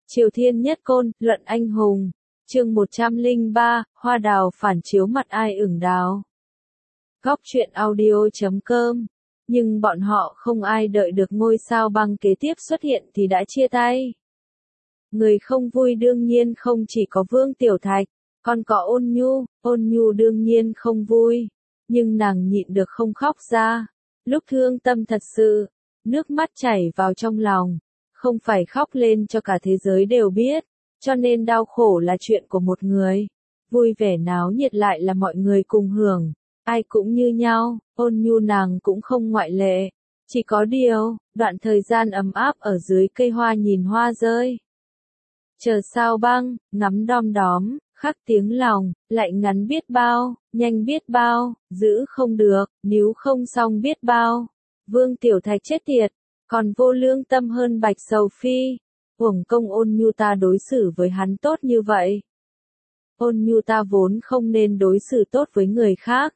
Triều Thiên Nhất Côn, Luận Anh Hùng. Chương 103, Hoa đào phản chiếu mặt ai ửng đào. Góc truyện audio.com. Nhưng bọn họ không ai đợi được ngôi sao băng kế tiếp xuất hiện thì đã chia tay. Người không vui đương nhiên không chỉ có Vương Tiểu Thạch, còn có Ôn Nhu đương nhiên không vui, nhưng nàng nhịn được không khóc ra. Lúc thương tâm thật sự, nước mắt chảy vào trong lòng, không phải khóc lên cho cả thế giới đều biết, cho nên đau khổ là chuyện của một người, vui vẻ náo nhiệt lại là mọi người cùng hưởng, ai cũng như nhau, Ôn Nhu nàng cũng không ngoại lệ, chỉ có điều, đoạn thời gian ấm áp ở dưới cây hoa nhìn hoa rơi. Chờ sao băng, ngắm đom đóm, khắc tiếng lòng, lại ngắn biết bao, nhanh biết bao, giữ không được, níu không xong biết bao. Vương Tiểu Thạch chết tiệt, còn vô lương tâm hơn Bạch Sầu Phi. Uổng công Ôn Nhu ta đối xử với hắn tốt như vậy. Ôn Nhu ta vốn không nên đối xử tốt với người khác.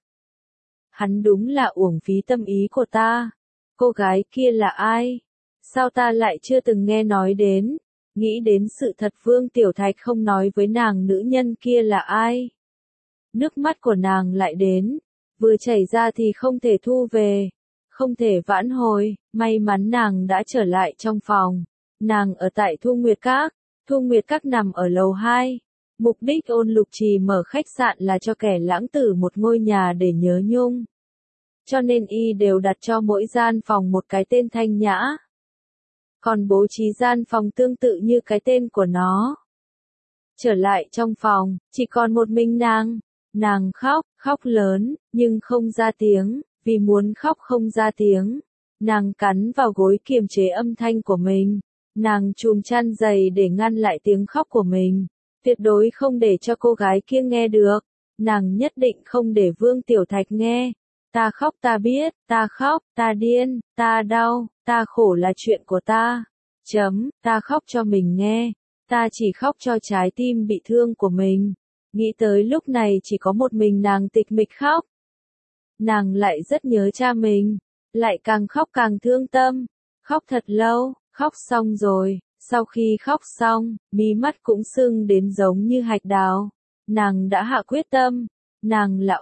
Hắn đúng là uổng phí tâm ý của ta. Cô gái kia là ai? Sao ta lại chưa từng nghe nói đến? Nghĩ đến sự thật Vương Tiểu Thạch không nói với nàng nữ nhân kia là ai. Nước mắt của nàng lại đến, vừa chảy ra thì không thể thu về, không thể vãn hồi, may mắn nàng đã trở lại trong phòng. Nàng ở tại Thu Nguyệt Các nằm ở lầu 2. Mục đích Ôn Lục Trì mở khách sạn là cho kẻ lãng tử một ngôi nhà để nhớ nhung. Cho nên y đều đặt cho mỗi gian phòng một cái tên thanh nhã. Còn bố trí gian phòng tương tự như cái tên của nó. Trở lại trong phòng, chỉ còn một mình nàng khóc lớn, nhưng không ra tiếng, vì muốn khóc không ra tiếng. Nàng cắn vào gối kiềm chế âm thanh của mình, nàng chùm chăn dày để ngăn lại tiếng khóc của mình, tuyệt đối không để cho cô gái kia nghe được, nàng nhất định không để Vương Tiểu Thạch nghe. Ta khóc ta biết, ta khóc, ta điên, ta đau, ta khổ là chuyện của ta. Ta khóc cho mình nghe, ta chỉ khóc cho trái tim bị thương của mình. Nghĩ tới lúc này chỉ có một mình nàng tịch mịch khóc. Nàng lại rất nhớ cha mình, lại càng khóc càng thương tâm, khóc thật lâu, khóc xong rồi, sau khi khóc xong, mí mắt cũng sưng đến giống như hạch đào. Nàng đã hạ quyết tâm, nàng là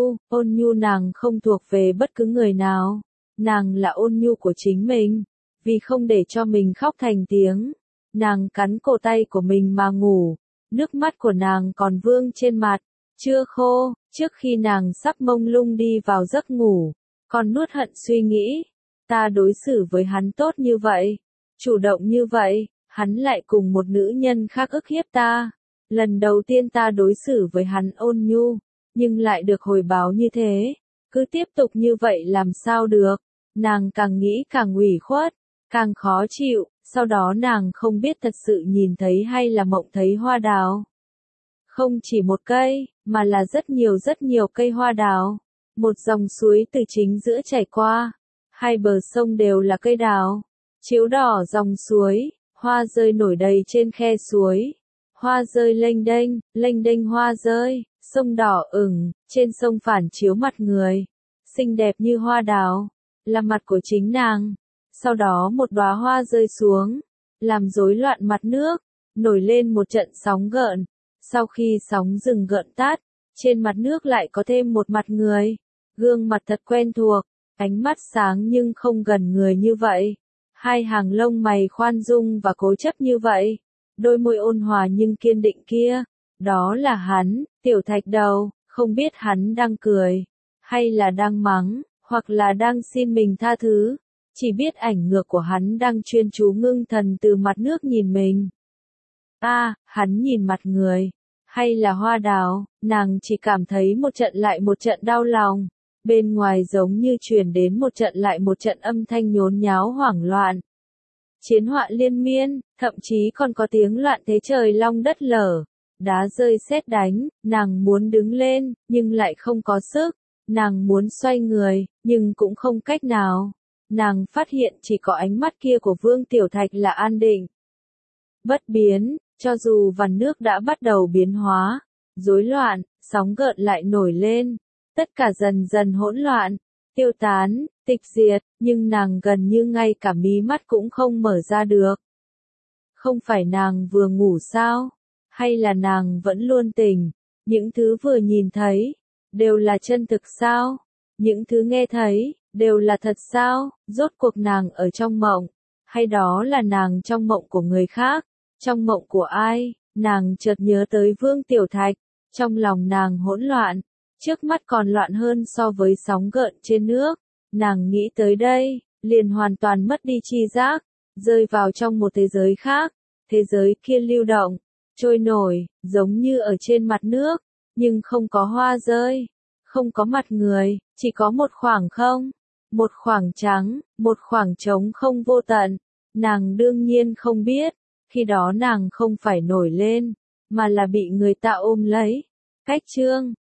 Ôn Nhu nàng không thuộc về bất cứ người nào, nàng là Ôn Nhu của chính mình, vì không để cho mình khóc thành tiếng, nàng cắn cổ tay của mình mà ngủ, nước mắt của nàng còn vương trên mặt, chưa khô, trước khi nàng sắp mông lung đi vào giấc ngủ, còn nuốt hận suy nghĩ, ta đối xử với hắn tốt như vậy, chủ động như vậy, hắn lại cùng một nữ nhân khác ức hiếp ta. Lần đầu tiên ta đối xử với hắn ôn nhu, nhưng lại được hồi báo như thế, cứ tiếp tục như vậy làm sao được, nàng càng nghĩ càng ủy khuất, càng khó chịu, sau đó nàng không biết thật sự nhìn thấy hay là mộng thấy hoa đào. Không chỉ một cây, mà là rất nhiều cây hoa đào, một dòng suối từ chính giữa chảy qua, hai bờ sông đều là cây đào, chiếu đỏ dòng suối, hoa rơi nổi đầy trên khe suối. Hoa rơi lênh đênh hoa rơi, sông đỏ ửng, trên sông phản chiếu mặt người, xinh đẹp như hoa đào, là mặt của chính nàng. Sau đó một đóa hoa rơi xuống, làm rối loạn mặt nước, nổi lên một trận sóng gợn. Sau khi sóng dừng gợn tắt, trên mặt nước lại có thêm một mặt người, gương mặt thật quen thuộc, ánh mắt sáng nhưng không gần người như vậy, hai hàng lông mày khoan dung và cố chấp như vậy. Đôi môi ôn hòa nhưng kiên định kia, đó là hắn, Tiểu Thạch đầu, không biết hắn đang cười, hay là đang mắng, hoặc là đang xin mình tha thứ, chỉ biết ảnh ngược của hắn đang chuyên chú ngưng thần từ mặt nước nhìn mình. Hắn nhìn mặt người, hay là hoa đào, nàng chỉ cảm thấy một trận lại một trận đau lòng, bên ngoài giống như truyền đến một trận lại một trận âm thanh nhốn nháo hoảng loạn. Chiến họa liên miên, thậm chí còn có tiếng loạn thế trời long đất lở, đá rơi sét đánh, nàng muốn đứng lên, nhưng lại không có sức, nàng muốn xoay người, nhưng cũng không cách nào. Nàng phát hiện chỉ có ánh mắt kia của Vương Tiểu Thạch là an định, bất biến, cho dù vằn nước đã bắt đầu biến hóa, rối loạn, sóng gợn lại nổi lên, tất cả dần dần hỗn loạn, tiêu tán, tịch diệt, nhưng nàng gần như ngay cả mí mắt cũng không mở ra được. Không phải nàng vừa ngủ sao? Hay là nàng vẫn luôn tỉnh? Những thứ vừa nhìn thấy, đều là chân thực sao? Những thứ nghe thấy, đều là thật sao? Rốt cuộc nàng ở trong mộng, hay đó là nàng trong mộng của người khác? Trong mộng của ai? Nàng chợt nhớ tới Vương Tiểu Thạch, trong lòng nàng hỗn loạn, trước mắt còn loạn hơn so với sóng gợn trên nước. Nàng nghĩ tới đây, liền hoàn toàn mất đi tri giác, rơi vào trong một thế giới khác. Thế giới kia lưu động, trôi nổi, giống như ở trên mặt nước, nhưng không có hoa rơi, không có mặt người, chỉ có một khoảng không, một khoảng trắng, một khoảng trống không vô tận. Nàng đương nhiên không biết, khi đó nàng không phải nổi lên, mà là bị người ta ôm lấy. Cách chương